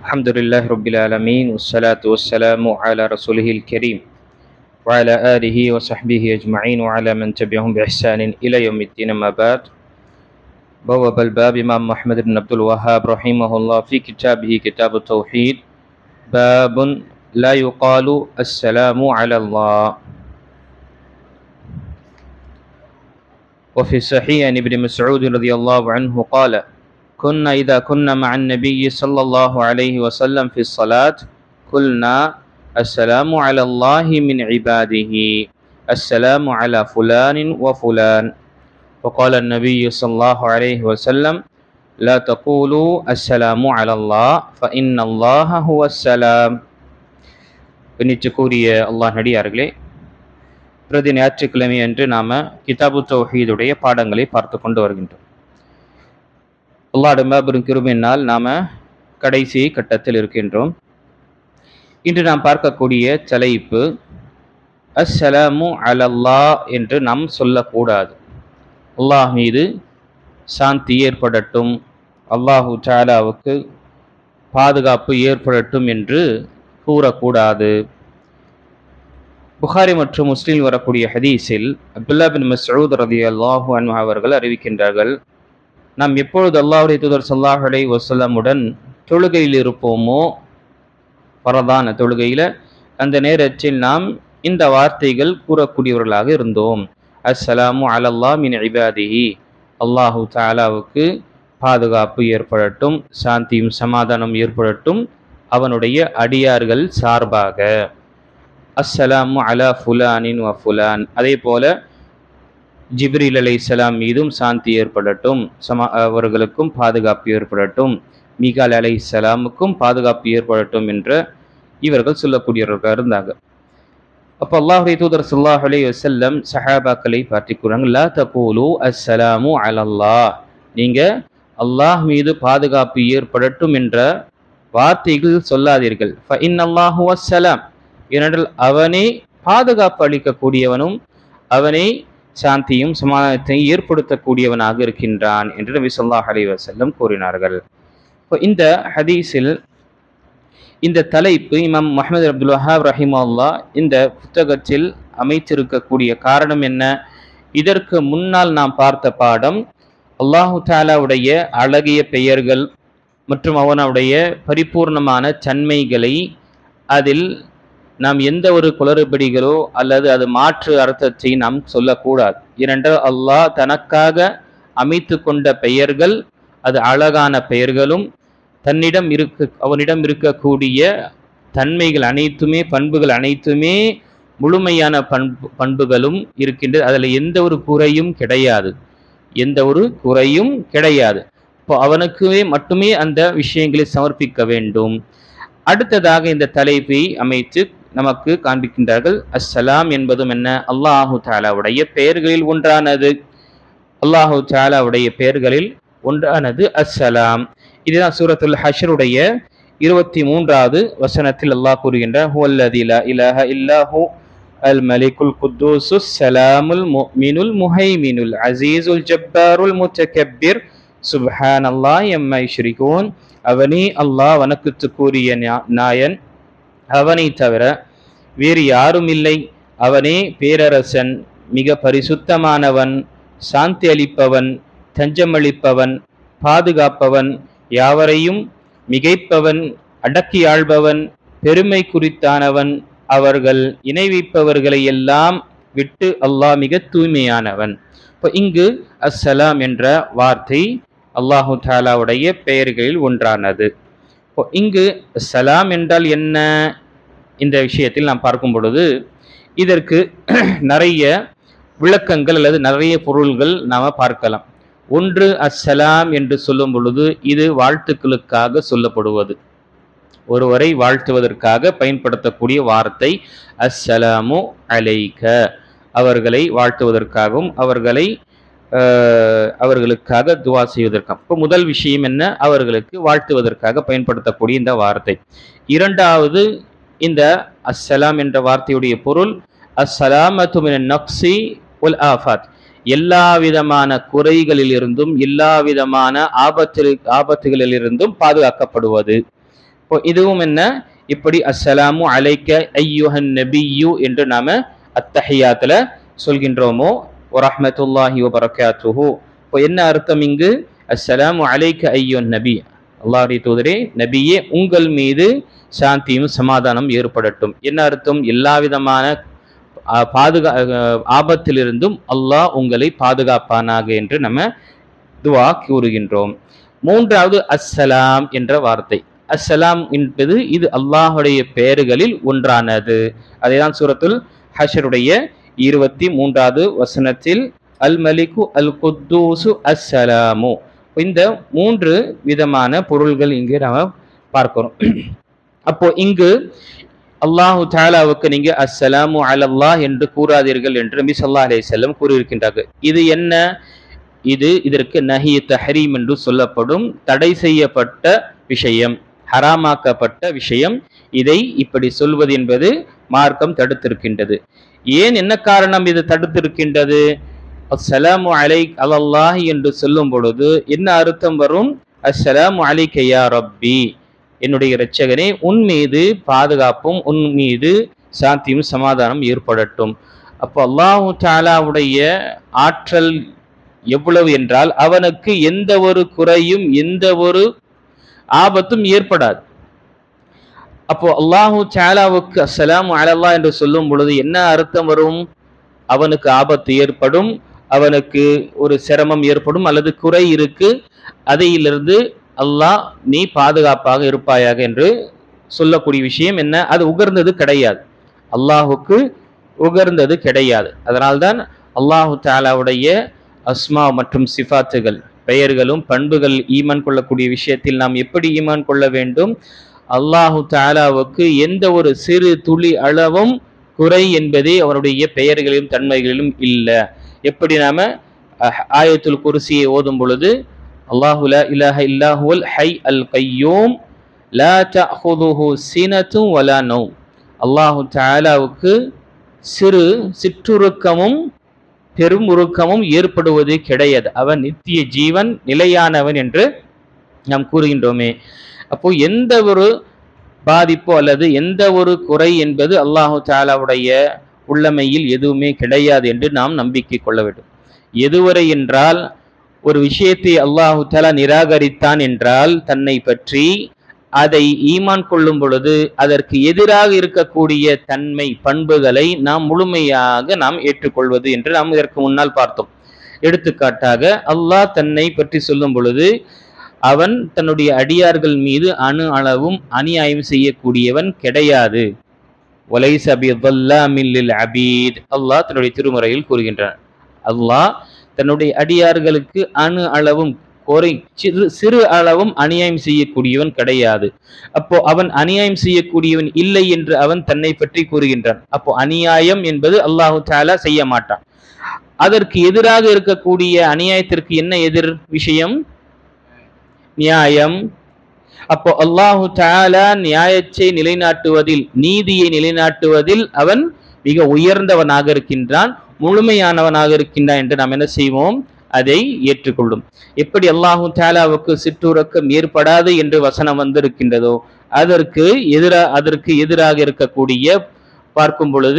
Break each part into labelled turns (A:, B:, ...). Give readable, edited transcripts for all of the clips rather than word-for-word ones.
A: الحمد لله رب العالمين والصلاة والسلام على رسوله الكريم وعلى آله وصحبه أجمعين وعلى من تبعهم بإحسان إلى يوم الدين. ما بعد، بواب الباب إمام محمد بن عبد الوهاب رحمه الله في كتابه كتاب التوحيد باب لا يقال السلام على الله. وفي صحيح عن ابن مسعود رضي الله عنه قال: كنا إذا كنا مع النبي صلى الله عليه وسلم في الصلاة قلنا السلام على الله من عباده، السلام على فلان وفلان. وقال النبي صلى الله عليه وسلم: لا تقولوا السلام على الله فإن الله هو السلام. கண்ணியத்துக்குரிய அல்லாஹ் நடிகார்களே, பிரதி ஞாயிற்றுக்கிழமை அன்று நாம கிதாபு தௌஹீதுடைய பாடங்களை பார்த்து கொண்டு வருகின்றோம். அல்லாஹ்வுடைய மாபெரும் கிருபையினால் நாம கடைசி கட்டத்தில் இருக்கின்றோம். இன்று நாம் பார்க்கக்கூடிய தலைப்பு அஸ்ஸலாமு அலல்லாஹ் என்று நாம் சொல்லக்கூடாது. அல்லாஹ் மீது சாந்தி ஏற்படட்டும், அல்லாஹு தஆலாவுக்கு பாதுகாப்பு ஏற்படட்டும் என்று கூறக்கூடாது. புகாரி மற்றும் முஸ்லிம் வரக்கூடிய ஹதீஸில் அப்துல்லா பின் மஸ்ஊத் ரலியல்லாஹு அன்ஹு அவர்கள் அறிவிக்கின்றார்கள், நாம் எப்பொழுது அல்லாஹ்வுடைய தூதர் ஸல்லல்லாஹு அலைஹி வஸல்லமுடன் தொழுகையில் இருப்போமோ, பரதான தொழுகையில, அந்த நேரத்தில் நாம் இந்த வார்த்தைகள் கூறக்கூடியவர்களாக இருந்தோம். அஸ்ஸலாமு அலல்லாஹ் மின் இபாதிஹி, அல்லாஹு தஆலாவுக்கு பாதுகாப்பு ஏற்படட்டும், சாந்தியும் சமாதானம் ஏற்படட்டும் அவனுடைய அடியார்கள் சார்பாக. அஸ்ஸலாமு அலா ஃபுலானின் வ ஃபுலான், அதே போல ஜிப்ரீல் அலைஹிஸ்ஸலாம் மீதும் சாந்தி ஏற்படட்டும், அவர்களுக்கும் பாதுகாப்பு ஏற்படட்டும், மீகால் அலைஹிஸ்ஸலாமுக்கும் பாதுகாப்பு ஏற்படட்டும் என்ற இவர்கள் சொல்லக்கூடியவர்களாக இருந்தாங்க. அப்போ அல்லாஹ்வுடைய தூதர் ஸல்லல்லாஹு அலைஹி வஸல்லம் சஹாபாக்களை பார்த்து கூறாங்க, லா தகூலு அஸ்ஸலாமு அலல்லாஹ், நீங்க அல்லாஹ் மீது பாதுகாப்பு ஏற்படட்டும் என்ற வார்த்தைகள் சொல்லாதீர்கள். ஃபஇன்னல்லாஹு வஸ்ஸலாம், ஏனென்றால் அவனே பாதுகாப்பு அளிக்கக்கூடியவனும் அவனே சாந்தியும் சமாதானத்தையும் ஏற்படுத்தக்கூடியவனாக இருக்கின்றான் என்று நபி ஸல்லல்லாஹு அலைஹி வஸல்லம் கூறினார்கள். இந்த ஹதீஸில் இந்த தலைப்பு இமாம் முஹம்மது அப்துல் வஹாப் ரஹிமஹுல்லாஹ் இந்த புத்தகத்தில் அமைத்திருக்கக்கூடிய காரணம் என்ன? இதற்கு முன்னால் நாம் பார்த்த பாடம் அல்லாஹு தஆலாவுடைய அழகிய பெயர்கள் மற்றும் அவனுடைய பரிபூர்ணமான தன்மைகளை அதில் நாம் எந்த ஒரு குளறுபடிகளோ அல்லது அது மாற்று அர்த்தத்தை நாம் சொல்லக்கூடாது. ஏனென்றால் அல்லாஹ் தனக்காக அமைத்து கொண்ட பெயர்கள் அது அழகான பெயர்களும், அவனிடம் இருக்கக்கூடிய தன்மைகள் அனைத்துமே, பண்புகள் அனைத்துமே முழுமையான பண்புகளும் இருக்கின்றது. அதில் எந்த ஒரு குறையும் கிடையாது, எந்த ஒரு குறையும் கிடையாது. இப்போ அவனுக்குமே மட்டுமே அந்த விஷயங்களை சமர்ப்பிக்க வேண்டும். அடுத்ததாக இந்த தலைப்பை அமைத்து நமக்கு காண்பிக்கின்றார்கள். அஸ்ஸலாம் என்பதும் என்ன? அல்லாஹு தஆலாவுடைய பெயர்களில் ஒன்றானது. அல்லாஹு தஆலாவுடைய பெயர்களில் ஒன்றானது அஸ்ஸலாம். இதுதான் சூரத்துல் ஹஷ்ருடைய 23வது வசனத்தில் அல்லாஹ் கூறுகின்றார், ஹுவல்லதி லா இலாஹ இல்லாஹு அல் மலிக்குல் குத்தூசுஸ் ஸலாமுல் முஃமினுல் முஹைமினுல் அஸீஸுல் ஜப்பாருல் முத்தகப்பிர் சுப்ஹானல்லாஹி அம்மா யுஷ்ரிகூன். அவனே அல்லாஹ் வணக்கத்துக்குரிய நாயன், அவனை தவிர வேறு யாரும் இல்லை. அவனே பேரரசன், மிக பரிசுத்தமானவன், சாந்தி அளிப்பவன், தஞ்சமளிப்பவன், பாதுகாப்பவன், யாவரையும் மிகைப்பவன், அடக்கி ஆள்பவன், பெருமை குறித்தானவன், அவர்கள் இணை வைப்பவர்களை எல்லாம் விட்டு அல்லாஹ் மிக தூய்மையானவன். இப்போ இங்கு அஸ்ஸலாம் என்ற வார்த்தை அல்லாஹு தஆலாவுடைய பெயர்களில் ஒன்றானது. இப்போ இங்கு சலாம் என்றால் என்ன? இந்த விஷயத்தில் நாம் பார்க்கும் பொழுது இதற்கு நிறைய விளக்கங்கள் அல்லது நிறைய பொருள்கள் நாம் பார்க்கலாம். ஒன்று, அஸ்ஸலாம் என்று சொல்லும் பொழுது இது வாழ்த்துக்களுக்காக சொல்லப்படுவது, ஒருவரை வாழ்த்துவதற்காக பயன்படுத்தக்கூடிய வார்த்தை அஸ்ஸலாமு அலைக்க, அவர்களை வாழ்த்துவதற்காகவும் அவர்களுக்காக துவா செய்வதற்காக. இப்போ முதல் விஷயம் என்ன? அவர்களுக்கு வாழ்த்துவதற்காக பயன்படுத்தக்கூடிய இந்த வார்த்தை. இரண்டாவது, இந்த அஸ்ஸலாம் என்ற வார்த்தையுடைய பொருள் அஸ்ஸலாமத்து மினன் நக்ஸி வல் ஆஃபாத், எல்லா விதமான குறைகளிலிருந்தும் எல்லா விதமான ஆபத்துகளிலிருந்தும் பாதுகாக்கப்படுவது. இப்போ இதுவும் என்ன, இப்படி அஸ்ஸலாமு அலைக்க ஐயுஹன் நபியு என்று நாம அத்தஹியாத்துல சொல்கின்றோமோ, வரஹ்மத்துல்லாஹி வபரகாத்துஹு. இப்போ என்ன அர்த்தம் இங்கு, அஸ்ஸலாமு அலைக்க ஐயுன் நபி, அல்லாஹ்வுடைய தூதரே நபியே உங்கள் மீது சாந்தியும் சமாதானம் ஏற்படட்டும். என்ன அர்த்தம், எல்லா விதமான ஆபத்திலிருந்தும் அல்லாஹ் உங்களை பாதுகாப்பானாக என்று நம்ம துவா கூறுகின்றோம். மூன்றாவது அஸ்ஸலாம் என்ற வார்த்தை. அஸ்ஸலாம் என்பது இது அல்லாஹுடைய பெயர்களில் ஒன்றானது. அதைதான் சூரத்துல் ஹஷருடைய 23வது வசனத்தில் அல் மலிகு அல் குத்தூசு அஸ்ஸலாமு, இந்த 3 விதமான பொருள்கள் இங்கு நாம பார்க்கிறோம். அப்போ இங்கு அல்லாஹு தஆலாவுக்கு நீங்க அஸ்ஸலாமு அலல்லாஹ் என்று கூறாதீர்கள் என்று நபி ஸல்லல்லாஹு அலைஹி வஸல்லம் கூறியிருக்கின்றார்கள். இது என்ன, இதற்கு நஹி தஹரீம் என்று சொல்லப்படும், தடை செய்யப்பட்ட விஷயம், ஹராமாக்கப்பட்ட விஷயம். இதை இப்படி சொல்வது என்பது மார்க்கம் தடுத்திருக்கின்றது. ஏன், என்ன காரணம் இது தடுத்திருக்கின்றது? அஸ்ஸலாமு அலைக் அலல்லாஹ் என்று சொல்லும் பொழுது என்ன அர்த்தம் வரும், அஸ்ஸலாமு அலைக்க யா ரப்பி, என்னுடைய இரட்சகனே உன் மீது பாதுகாப்பும் உன் மீது சாந்தியும் சமாதானம் ஏற்படட்டும். அப்போ அல்லாஹு தஆலாவுடைய ஆற்றல் எவ்வளவு என்றால் அவனுக்கு எந்த ஒரு குறையும் எந்த ஒரு ஆபத்தும் ஏற்படாது. அப்போ அல்லாஹு தஆலாவுக்கு அஸ்ஸலாமு அலல்லாஹ் என்று சொல்லும் பொழுது என்ன அர்த்தம் வரும், அவனுக்கு ஆபத்து ஏற்படும், அவனுக்கு ஒரு சிரமம் ஏற்படும் அல்லது குறை இருக்கு, அதையிலிருந்து அல்லாஹ் நீ பாதுகாப்பாக இருப்பாயாக என்று சொல்லக்கூடிய விஷயம் என்ன, அது உகர்ந்தது கிடையாது, அல்லாஹுக்கு உகர்ந்தது கிடையாது. அதனால்தான் அல்லாஹு தஆலாவுடைய அஸ்மா மற்றும் சிஃபாத்துகள், பெயர்களும் பண்புகள் ஈமான் கொள்ளக்கூடிய விஷயத்தில் நாம் எப்படி ஈமான் கொள்ள வேண்டும், அல்லாஹு தஆலாவுக்கு எந்த ஒரு சிறு துளி அளவும் குறை என்பதே அவருடைய பெயர்களிலும் தன்மைகளிலும் இல்லை. எப்படி நாம ஆயத்துல் குர்சியை ஓதும் பொழுது அல்லாஹு லா இலாஹ இல்லா ஹுவல் ஹய் அல் கய்யூம் லா தஅஹுதுஹு சினத்தும் வலா நௌம், அல்லாஹு தஆலாவுக்கு சிற்றுருக்கமும் பெரும் உருக்கமும் ஏற்படுவது கிடையாது, அவன் நித்திய ஜீவன் நிலையானவன் என்று நாம் கூறுகின்றோமே. அப்போ எந்த ஒரு பாதிப்போ அல்லது எந்த ஒரு குறை என்பது அல்லாஹு தஆலாவுடைய உள்ளமையில் எதுவுமே கிடையாது என்று நாம் நம்பிக்கை கொள்ள வேண்டும். எதுவரை என்றால், ஒரு விஷயத்தை அல்லாஹு தஆலா நிராகரித்தான் என்றால் தன்னை பற்றி, அதை ஈமான் கொள்ளும் பொழுது அதற்கு எதிராக இருக்கக்கூடிய தன்மை பண்புகளை நாம் முழுமையாக நாம் ஏற்றுக்கொள்வது என்று நாம் இதற்கு முன்னால் பார்த்தோம். எடுத்துக்காட்டாக அல்லாஹ் தன்னை பற்றி சொல்லும் பொழுது அவன் தன்னுடைய அடியார்கள் மீது அணு அளவும் அநியாயம் செய்யக்கூடியவன் கிடையாது. வலைஸ பிظல்லாமில் லில் அபீத், அல்லாஹ் தன்னுடைய திருமறையில் கூறுகின்றான். அல்லாஹ் தன்னுடைய அடியார்களுக்கு அணு அளவும் சிறு அளவும் அநியாயம் செய்யக்கூடியவன் கிடையாது. அப்போ அவன் அநியாயம் செய்யக்கூடியவன் இல்லை என்று அவன் தன்னை பற்றி கூறுகின்றான். அப்போ அநியாயம் என்பது அல்லாஹு தஆலா செய்ய மாட்டான். அதற்கு எதிராக இருக்கக்கூடிய அநியாயத்திற்கு என்ன எதிர் விஷயம், நியாயம். அப்போ அல்லாஹு தஆலா நியாயத்தை நிலைநாட்டுவதில், நீதியை நிலைநாட்டுவதில் அவன் மிக உயர்ந்தவனாக இருக்கின்றான், முழுமையானவனாக இருக்கின்றான் என்று நாம் என்ன செய்வோம், அதை ஏற்றுக்கொள்ளும். எப்படி அல்லாஹு தஆலாவுக்கு சிற்றுறக்கம் ஏற்படாது என்று வசனம் வந்திருக்கின்றதோ அதற்கு எதிராக இருக்கக்கூடிய பார்க்கும் பொழுது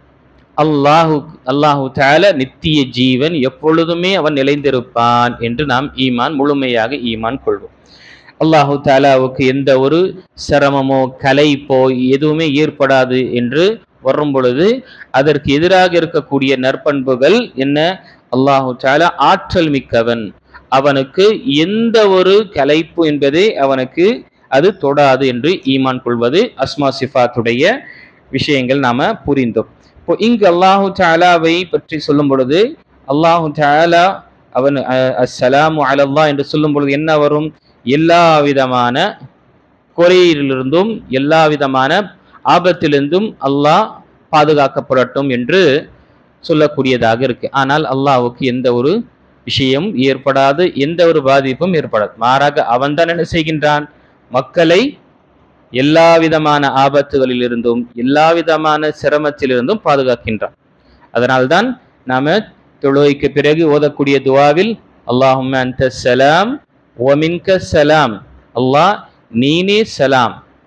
A: அல்லாஹு தஆலா நித்திய ஜீவன், எப்பொழுதுமே அவன் நிலைந்திருப்பான் என்று நாம் முழுமையாக ஈமான் கொள்வோம். அல்லாஹு தஆலாவுக்கு எந்த ஒரு சிரமமோ கலைப்போ எதுவுமே ஏற்படாது என்று வரும் பொழுது அதற்கு எதிராக இருக்கக்கூடிய நற்பண்புகள் என்ன, அல்லாஹு தஆலா ஆற்றல் மிக்கவன், அவனுக்கு எந்த ஒரு கலைப்பு என்பதே அவனுக்கு அது தொடாது என்று ஈமான் கொள்வது அஸ்மா சிஃபாத்துடைய விஷயங்கள் நாம புரிந்தோம். இப்போ இங்கு அல்லாஹு தஆலாவை பற்றி சொல்லும் பொழுது அல்லாஹு தஆலா அவன் அஸ்ஸலாமு அலல்லாஹ் என்று சொல்லும் பொழுது என்ன வரும், எல்லா விதமான குறையிலிருந்தும் எல்லா விதமான ஆபத்திலிருந்தும் அல்லாஹ் பாதுகாக்கப்படட்டும் என்று சொல்லக்கூடியதாக இருக்கு. ஆனால் அல்லாஹ்வுக்கு எந்த ஒரு விஷயம் ஏற்படாது, எந்த ஒரு பாதிப்பும் ஏற்படாது. மாறாக அவன் தான் என்ன செய்கின்றான், மக்களை எல்லா விதமான ஆபத்துகளிலிருந்தும் எல்லா விதமான சிரமத்திலிருந்தும் பாதுகாக்கின்றான். அதனால்தான் நாம தொழுகைக்கு பிறகு ஓதக்கூடிய துவாவில் அல்லாஹும்ம அன்த ஸலாம் வ மின்க ஸலாம், அல்லாஹ் நீனே சலாம்,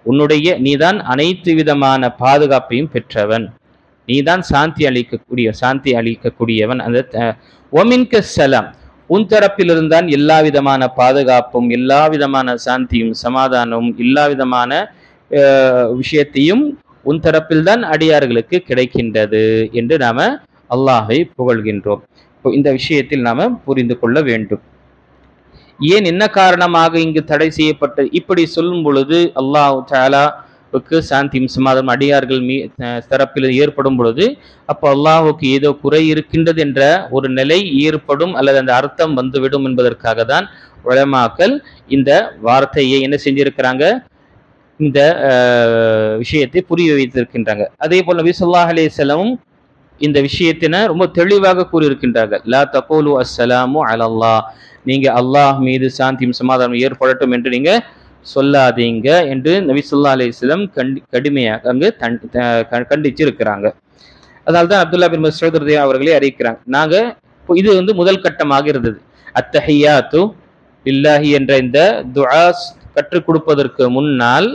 A: நீதான் அனைத்து விதமான பாதுகாப்பையும் பெற்றவன், நீதான் சாந்தி அளிக்கக்கூடியவன். அந்த ஒமின்க சலாம், உன் தரப்பிலிருந்தான் எல்லா விதமான பாதுகாப்பும், எல்லா விதமான சாந்தியும் சமாதானமும், எல்லா விதமான விஷயத்தையும் உன் தரப்பில்தான் அடியார்களுக்கு கிடைக்கின்றது என்று நாம அல்லாஹை புகழ்கின்றோம். இந்த விஷயத்தில் நாம புரிந்து கொள்ள வேண்டும். ஏன், என்ன காரணமாக இங்கு தடை செய்யப்பட்ட இப்படி சொல்லும் பொழுது அல்லாஹ் தஆலாவுக்கு சாந்தியும் சமாதானம் அடியார்கள் தரப்பில் ஏற்படும் பொழுது அப்போ அல்லாஹுக்கு ஏதோ குறை இருக்கின்றது என்ற ஒரு நிலை ஏற்படும் அல்லது அந்த அர்த்தம் வந்துவிடும் என்பதற்காக தான் உலமாக்கள் இந்த வார்த்தையை என்ன செஞ்சிருக்கிறாங்க, இந்த விஷயத்தை புரிய வைத்திருக்கின்றாங்க. அதே போல் நபி ஸல்லல்லாஹு அலைஹி வஸல்லம் இந்த விஷயத்தின ரொம்ப தெளிவாக கூறியிருக்கின்றார்கள். லா தகூலு அஸ்ஸலாமு அலல்லாஹ், நீங்க அல்லாஹ் மீது சாந்தியும் சமாதானம் ஏற்படட்டும் என்று நீங்க சொல்லாதீங்க என்று நபி ஸல்லல்லாஹு அலைஹி வஸல்லம் கடுமையாக அங்கு கண்டிச்சிருக்கிறாங்க. அதனால தான் அப்துல்லா பின் மஸ்ஊத் ரலியல்லாஹு அவர்களே அறிவிக்கிறாங்க. நாங்க இது முதல் கட்டமாக இருந்தது. அத்தஹியாத்து லில்லாஹி என்ற இந்த துஆ கற்றுக் கொடுப்பதற்கு முன்னால்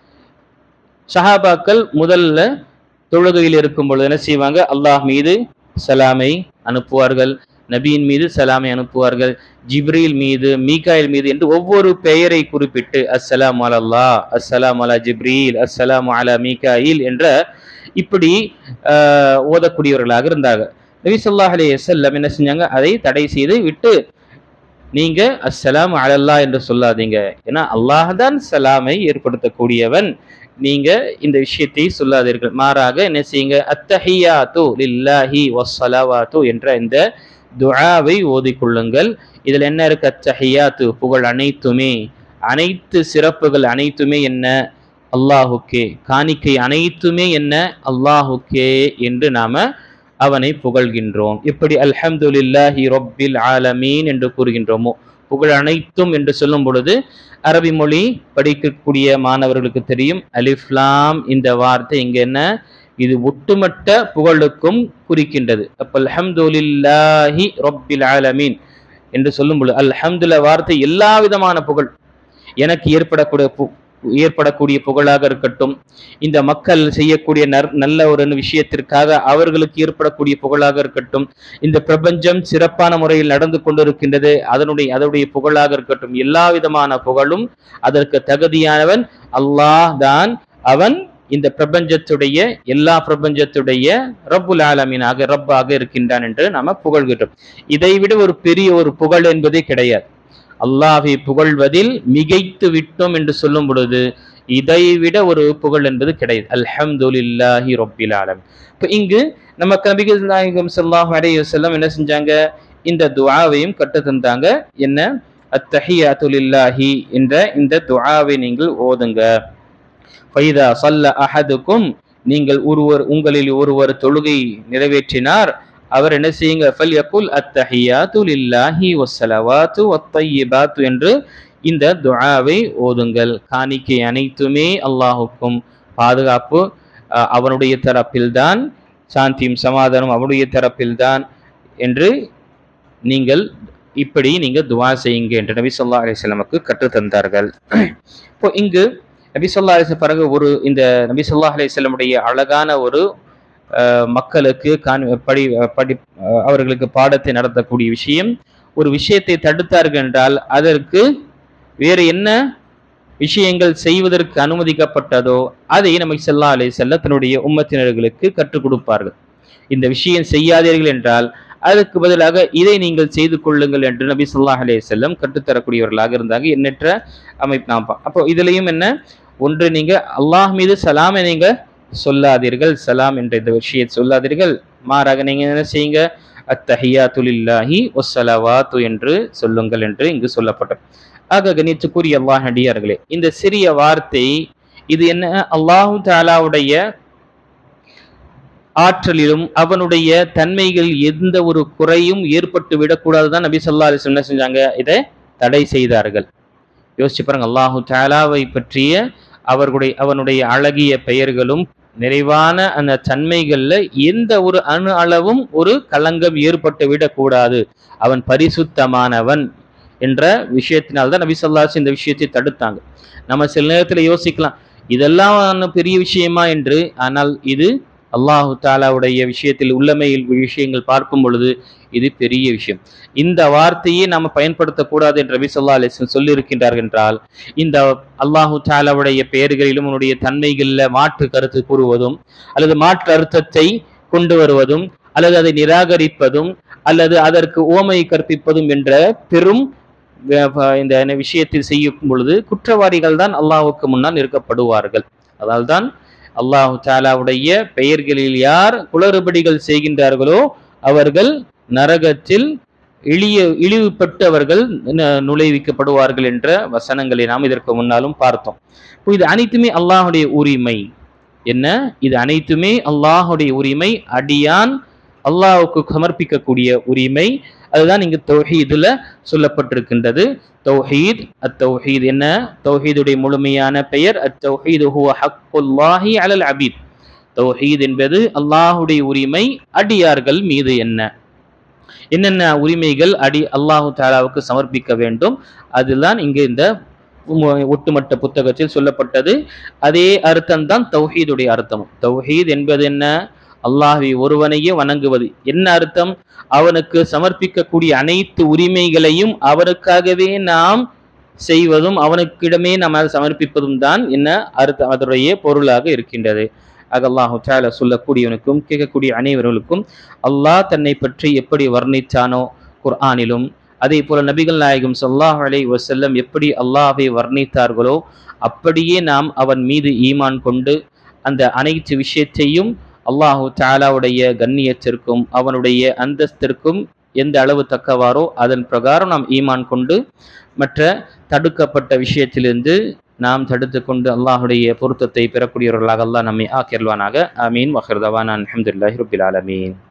A: சஹாபாக்கள் முதல்ல தொழுகையில் இருக்கும் பொழுது என்ன செய்வாங்க, அல்லாஹ் மீது சலாமை அனுப்புவார்கள், நபியின் மீது சலாமை அனுப்புவார்கள், ஜிப்ரீல் மீது, மீகாயில் மீது என்று ஒவ்வொரு பெயரை குறிப்பிட்டு அஸ்ஸலாமு அலல்லாஹ், அஸ்ஸலாமு அலா ஜிப்ரீல், அஸ்ஸலாமு அலா மீகாயில் என்ற இப்படி ஓதக்கூடியவர்களாக இருந்தாங்க. நபி ஸல்லல்லாஹு அலைஹி வஸல்லம் என்ன செஞ்சாங்க, அதை தடை செய்து விட்டு நீங்க அஸ்ஸலாமு அலல்லாஹ் என்று சொல்லாதீங்க, ஏன்னா அல்லாஹ் தான் சலாமை ஏற்படுத்தக்கூடியவன், நீங்க இந்த விஷயத்தை சொல்லாதீர்கள், மாறாக என்ன செய்யுங்க, அத்தஹியாத்து லில்லாஹி வஸ்ஸலவாத்து என்ற இந்த துஆவை ஓதிக்கொள்ளுங்கள். இதுல என்ன இருக்கு, அத்தஹியாத்து புகழ் அனைத்துமே, அனைத்து சிறப்புகள் அனைத்துமே என்ன அல்லாஹுக்கே, காணிக்கை அனைத்துமே என்ன அல்லாஹுக்கே என்று நாம அவனை புகழ்கின்றோம். எப்படி அல்ஹம்துலில்லாஹி ரப்பில் ஆலமீன் என்று கூறுகின்றோமோ, புகழ் அனைத்தும் என்று சொல்லும் பொழுது அரபி மொழி படிக்கக்கூடிய மாணவர்களுக்கு தெரியும், அலிஃப் லாம் இந்த வார்த்தை இங்க என்ன, இது ஒட்டுமொத்த புகழுக்கும் குறிக்கின்றது. அப்ப அல்ஹம்துலில்லாஹி ரப்பில் ஆலமீன் என்று சொல்லும் பொழுது அல்ஹம்துலில்லாஹ் வார்த்தை எல்லா விதமான புகழ், எனக்கு ஏற்படக்கூடிய புகழாக இருக்கட்டும், இந்த மக்கள் செய்யக்கூடிய நல்ல ஒரு விஷயத்திற்காக அவர்களுக்கு ஏற்படக்கூடிய புகழாக இருக்கட்டும், இந்த பிரபஞ்சம் சிறப்பான முறையில் நடந்து கொண்டிருக்கின்றது அதனுடைய புகழாக இருக்கட்டும், எல்லா விதமான புகழும் அதற்கு தகுதியானவன் அல்லாஹ் தான். அவன் இந்த பிரபஞ்சத்துடைய எல்லா பிரபஞ்சத்துடைய ரப்புல் ஆலமீனாக ரப்பாக இருக்கின்றான் என்று நாம புகழ்கின்றோம். இதைவிட ஒரு பெரிய ஒரு புகழ் என்பதே கிடையாது. அல்லாஹை புகழ்வதில் மிகைத்து விட்டோம் என்று சொல்லும் பொழுது இதைவிட ஒரு புகழ் என்பது கிடையாது. அல்ஹம்துலில்லாஹி ரப்பில் ஆலமீன். இப்போ இங்கு நமக்கு நபிகள் நாயகம் ஸல்லல்லாஹு அலைஹி வஸல்லம் என்ன செஞ்சாங்க, இந்த துஆவையும் கற்று தந்தாங்க. என்ன, அத்தஹியாத்து லில்லாஹி என்ற இந்த துஆவை நீங்கள் ஓதுங்க. ஃபைதா ஸல்ல அஹதுக்கும், நீங்கள் உங்களில் ஒருவர் தொழுகை நிறைவேற்றினார், அவர் என்ன செய்யுங்க, ஃபல்யகுல் அத்தஹியாத்து லில்லாஹி வஸ்ஸலவாத்து வத்தய்யிபாத்து என்று இந்த துஆவை ஓதுங்கள். காணிக்கை அனைத்துமே அல்லாஹுக்கும், பாதுகாப்பு அவனுடைய தரப்பில்தான், சாந்தியும் சமாதானம் அவனுடைய தரப்பில்தான் என்று நீங்கள் இப்படி நீங்க துஆ செய்யுங்க என்று நபி ஸல்லல்லாஹு அலைஹி வஸல்லமுக்கு கற்று தந்தார்கள். இப்போ இங்கு நபி ஸல்லல்லாஹு அலைஹி வஸல்லம் பிறகு இந்த நபி ஸல்லல்லாஹு அலைஹி வஸல்லமுடைய அழகான ஒரு மக்களுக்கு அவர்களுக்கு பாடத்தை நடத்தக்கூடிய விஷயம், ஒரு விஷயத்தை தடுத்தார்கள் என்றால் அதற்கு வேறு என்ன விஷயங்கள் செய்வதற்கு அனுமதிக்கப்பட்டதோ அதை நபி ஸல்லல்லாஹு அலைஹி வஸல்லம் தன்னுடைய உம்மத்தினர்களுக்கு கற்றுக் கொடுப்பார்கள். இந்த விஷயம் செய்யாதீர்கள் என்றால் அதற்கு பதிலாக இதை நீங்கள் செய்து கொள்ளுங்கள் என்று நபி ஸல்லல்லாஹு அலைஹி வஸல்லம் கற்றுத்தரக்கூடியவர்களாக இருந்தாங்க. எண்ணற்ற அமைப்பு நாம் அப்போ இதுலயும் என்ன, ஒன்று நீங்க அல்லாஹ் மீது சலாமை நீங்க சொல்லாதீர்கள், சலாம் என்ற இந்த விஷயத்தை சொல்லாதீர்கள், மாறாக நீங்க என்ன செய்யுங்க, அத்தஹியாத்து லில்லாஹி வஸ்ஸலவாத்து என்று சொல்லுங்கள் என்று இங்கு சொல்லப்பட்டது. ஆக கணித்துக்குரிய அல்லாஹ் அடியார்களே, இந்த சிறிய வார்த்தை இது என்ன, அல்லாஹு தஆலாவுடைய ஆற்றலிலும் அவனுடைய தன்மைகளில் எந்த ஒரு குறையும் ஏற்பட்டு விடக்கூடாதுதான் நபி ஸல்லல்லாஹு அலைஹி வஸல்லம் என்ன செஞ்சாங்க, இதை தடை செய்தார்கள். யோசிச்சு பாருங்க, அல்லாஹு தஆலாவை பற்றிய அவனுடைய அழகிய பெயர்களும் நிறைவான அந்த தன்மைகள்ல எந்த ஒரு அணு அளவும் ஒரு களங்கம் ஏற்பட்டு விடக்கூடாது, அவன் பரிசுத்தமானவன் என்ற விஷயத்தினால்தான் நபி ஸல்லல்லாஹு அலைஹி வஸல்லம் இந்த விஷயத்தை தடுத்தாங்க. நம்ம சில நேரத்தில் யோசிக்கலாம், இதெல்லாம் பெரிய விஷயமா என்று. ஆனால் இது அல்லாஹு தாலாவுடைய விஷயத்தில் உள்ளமையில் விஷயங்கள் பார்க்கும் பொழுது இது பெரிய விஷயம். இந்த வார்த்தையை நாம் பயன்படுத்தக்கூடாது என்று நபி ஸல்லல்லாஹு அலைஹி வஸல்லம் சொல்லி இருக்கின்றார்கள் என்றால், இந்த அல்லாஹு தாலாவுடைய பெயர்களிலும் உன்னுடைய தன்மைகளில் மாற்று கருத்து கூறுவதும் அல்லது மாற்று அர்த்தத்தை கொண்டு வருவதும் அல்லது அதை நிராகரிப்பதும் அல்லது அதற்கு ஓமை கற்பிப்பதும் என்ற பெரும் இந்த விஷயத்தில் செய்யும் பொழுது குற்றவாளிகள் தான் அல்லாஹ்வுக்கு முன்னால் நிற்கப்படுவார்கள். அதனால்தான் அல்லாஹு தாலாவுடைய பெயர்களில் யார் குளறுபடிகள் செய்கின்றார்களோ அவர்கள் நரகத்தில் இழிவுபட்டு அவர்கள் நுழைவிக்கப்படுவார்கள் என்ற வசனங்களை நாம் இதற்கு முன்னாலும் பார்த்தோம். இது அனைத்துமே அல்லாஹுடைய உரிமை. என்ன? இது அனைத்துமே அல்லாஹுடைய உரிமை. அடியான் அல்லாஹ்வுக்கு சமர்ப்பிக்கக்கூடிய உரிமை. அதுதான் இங்கு தௌஹீதுல சொல்லப்பட்டிருக்கின்றது. தௌஹீத், அத்தௌஹீத் என்ன? தௌஹீதுடைய முழுமையான பெயர் அத்தௌஹீது ஹுவ ஹக்குல்லாஹி அலல் அபீத். தௌஹீத் என்பது அல்லாஹுடைய உரிமை அடியார்கள் மீது. என்னென்ன உரிமைகள் அல்லாஹு தாலாவுக்கு சமர்ப்பிக்க வேண்டும், அதுதான் இங்கு இந்த ஒட்டுமொத்த புத்தகத்தில் சொல்லப்பட்டது. அதே அர்த்தம் தான் தௌஹீதுடைய அர்த்தம். தௌஹீத் என்பது என்ன? அல்லாஹ்வை ஒருவனையே வணங்குவது. என்ன அர்த்தம்? அவனுக்கு சமர்ப்பிக்கக்கூடிய அனைத்து உரிமைகளையும் அவனுக்காகவே நாம் செய்வதும் அவனுக்கிடமே நாம் சமர்ப்பிப்பதும் தான் என்ன அர்த்தம், அதனுடைய பொருளாக இருக்கின்றது. அல்லாஹு தஆலா சொல்லக்கூடியவனுக்கும் கேட்கக்கூடிய அனைவர்களுக்கும் அல்லாஹ் தன்னை பற்றி எப்படி வர்ணித்தானோ குர்ஆனிலும், அதே போல நபிகள் நாயகம் ஸல்லல்லாஹு அலைஹி வஸல்லம் எப்படி அல்லாஹ்வை வர்ணித்தார்களோ அப்படியே நாம் அவன் மீது ஈமான் கொண்டு அந்த அனைத்து விஷயத்தையும் அல்லாஹு தஆலாவுடைய கண்ணியத்திற்கும் அவனுடைய அந்தஸ்திற்கும் எந்த அளவு தக்கவாரோ அதன் பிரகாரம் நாம் ஈமான் கொண்டு மற்ற தடுக்கப்பட்ட விஷயத்திலிருந்து நாம் தடுத்து கொண்டு அல்லாஹுடைய பொருத்தத்தை பெறக்கூடியவர்களாக அல்லாஹ் நம்மை ஆக்கியல்வானாக. ஆமீன். வஹிர் தவானா அல்ஹம்துலில்லாஹி ரப்பில் ஆலமீன்.